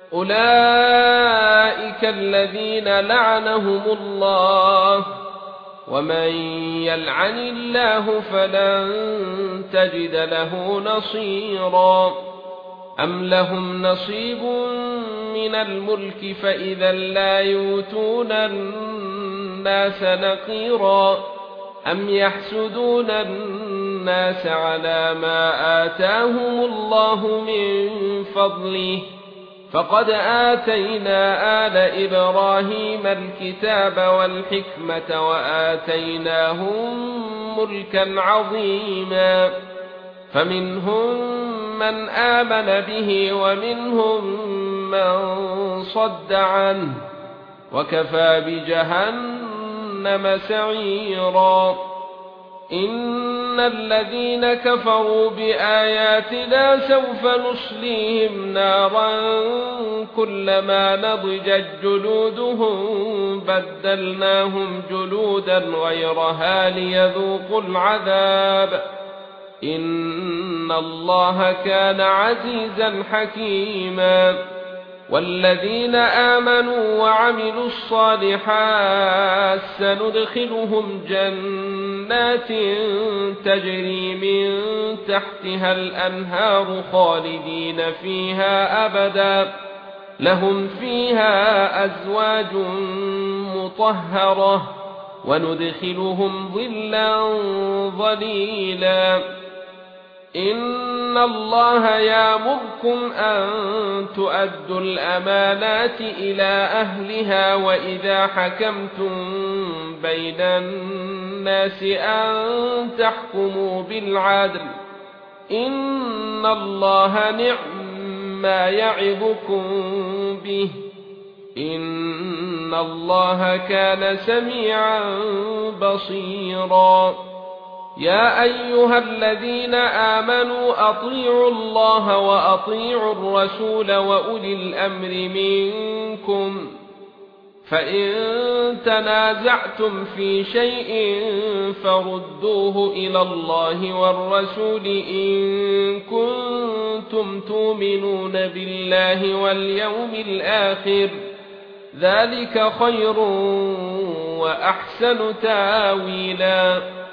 أولئك الذين لعنهم الله ومن يلعن الله فلن تجد له نصيرا أم لهم نصيب من الملك فإذا لا يؤتون الناس نقيرا أم يحسدون الناس على ما آتاهم الله من فضله فقد آتينا آل إبراهيم الكتاب والحكمة وآتيناهم ملكا عظيما فمنهم من آمن به ومنهم من صد عنه وكفى بجهنم سعيرا إن الذين كفروا بآياتنا سوف نصليهم نارا كلما نضجت جلودهم بدلناهم جلودا غيرها ليذوقوا العذاب إن الله كان عزيزا حكيما والذين آمنوا وعملوا الصالحات سندخلهم جنات تجري من تحتها الأنهار خالدين فيها أبدا لهم فيها أزواج مطهرة وندخلهم ظلا ظليلا إن الله يأمركم أن تؤدوا الأمانات إلى أهلها وإذا حكمتم بين الناس أن تحكموا بالعدل إن الله نعم ما يعظكم به إن الله كان سميعا بصيرا يا أيها الذين آمنوا أطيعوا الله وأطيعوا الرسول وأولي الأمر منكم فإن تنازعتم في شيء فردوه إلى الله والرسول إن كنتم تؤمنون بالله واليوم الآخر ذلك خير وأحسن تاويلا